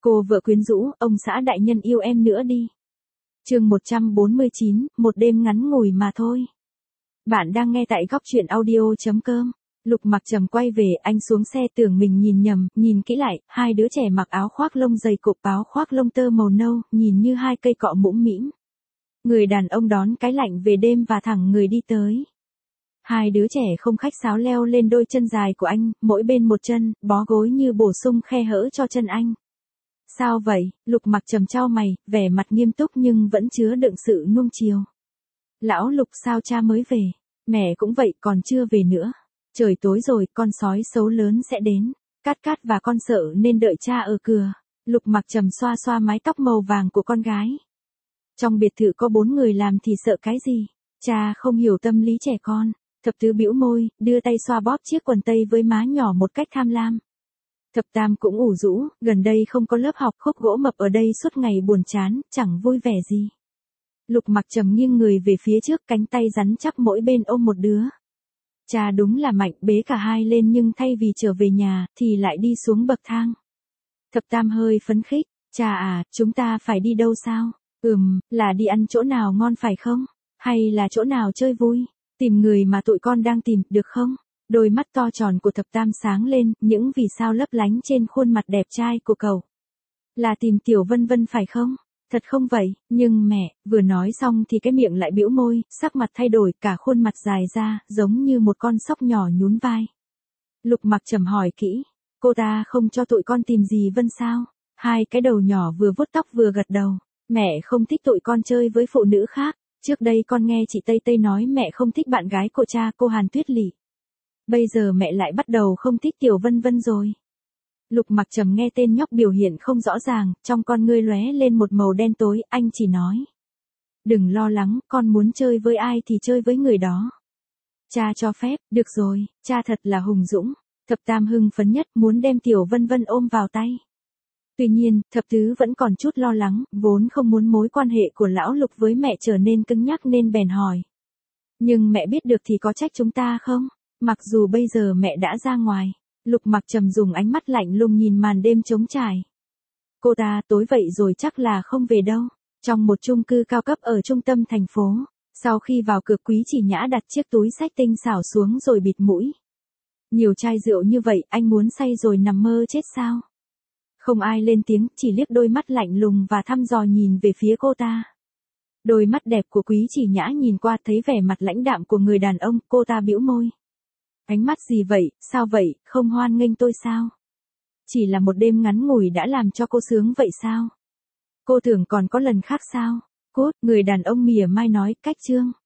Cô vợ quyến rũ, ông xã đại nhân yêu em nữa đi. Chương 149, một đêm ngắn ngủi mà thôi. Bạn đang nghe tại góc truyện audio.com. Lục Mặc Trầm quay về, anh xuống xe tưởng mình nhìn nhầm, nhìn kỹ lại, hai đứa trẻ mặc áo khoác lông dày cộp áo khoác lông tơ màu nâu, nhìn như hai cây cọ mũm mĩm. Người đàn ông đón cái lạnh về đêm và thẳng người đi tới. Hai đứa trẻ không khách sáo leo lên đôi chân dài của anh, mỗi bên một chân, bó gối như bổ sung khe hở cho chân anh. Sao vậy? Lục Mặc Trầm chau mày, vẻ mặt nghiêm túc nhưng vẫn chứa đựng sự nuông chiều. Lão Lục, sao cha mới về? Mẹ cũng vậy, còn chưa về nữa. Trời tối rồi, con sói xấu lớn sẽ đến. Cát Cát và con sợ nên đợi cha ở cửa. Lục Mặc Trầm xoa xoa mái tóc màu vàng của con gái. Trong biệt thự có 4 người làm thì sợ cái gì? Cha không hiểu tâm lý trẻ con. Thập Tứ bĩu môi, đưa tay xoa bóp chiếc quần tây với má nhỏ một cách tham lam. Thập Tam cũng ủ rũ, gần đây không có lớp học, Khúc Gỗ Mập ở đây suốt ngày buồn chán, chẳng vui vẻ gì. Lục Mặc Trầm nghiêng người về phía trước, cánh tay rắn chắc mỗi bên ôm một đứa. Cha đúng là mạnh, bế cả hai lên nhưng thay vì trở về nhà, thì lại đi xuống bậc thang. Thập Tam hơi phấn khích, cha à, chúng ta phải đi đâu sao? Là đi ăn chỗ nào ngon phải không? Hay là chỗ nào chơi vui? Tìm người mà tụi con đang tìm, được không? Đôi mắt to tròn của Thập Tam sáng lên, những vì sao lấp lánh trên khuôn mặt đẹp trai của cậu. Là tìm Tiểu Vân Vân phải không? Thật không vậy, nhưng mẹ, vừa nói xong thì cái miệng lại bĩu môi, sắc mặt thay đổi, cả khuôn mặt dài ra, giống như một con sóc nhỏ nhún vai. Lục Mặc Trầm hỏi kỹ, cô ta không cho tụi con tìm gì Vân sao? Hai cái đầu nhỏ vừa vuốt tóc vừa gật đầu, mẹ không thích tụi con chơi với phụ nữ khác. Trước đây con nghe chị Tây Tây nói mẹ không thích bạn gái của cha, cô Hàn Tuyết Lị. Bây giờ mẹ lại bắt đầu không thích Tiểu Vân Vân rồi. Lục Mặc Trầm nghe tên nhóc biểu hiện không rõ ràng, trong con ngươi lóe lên một màu đen tối, anh chỉ nói. Đừng lo lắng, con muốn chơi với ai thì chơi với người đó. Cha cho phép, được rồi, cha thật là hùng dũng. Thập Tam hưng phấn nhất, muốn đem Tiểu Vân Vân ôm vào tay. Tuy nhiên, Thập Tứ vẫn còn chút lo lắng, vốn không muốn mối quan hệ của lão Lục với mẹ trở nên cứng nhắc nên bèn hỏi. Nhưng mẹ biết được thì có trách chúng ta không? Mặc dù bây giờ mẹ đã ra ngoài. Lục Mặc Trầm dùng ánh mắt lạnh lùng nhìn màn đêm trống trải. Cô ta tối vậy rồi chắc là không về đâu. Trong một chung cư cao cấp ở trung tâm thành phố. Sau khi vào cửa, Quý Chỉ Nhã đặt chiếc túi xách tinh xảo xuống rồi bịt mũi. Nhiều chai rượu như vậy, anh muốn say rồi nằm mơ chết sao? Không ai lên tiếng, chỉ liếc đôi mắt lạnh lùng và thăm dò nhìn về phía cô ta. Đôi mắt đẹp của Quý Chỉ Nhã nhìn qua thấy vẻ mặt lãnh đạm của người đàn ông, cô ta bĩu môi. Ánh mắt gì vậy, sao vậy, không hoan nghênh tôi sao? Chỉ là một đêm ngắn ngủi đã làm cho cô sướng vậy sao? Cô tưởng còn có lần khác sao? Cút, người đàn ông mỉa mai nói, cách chương.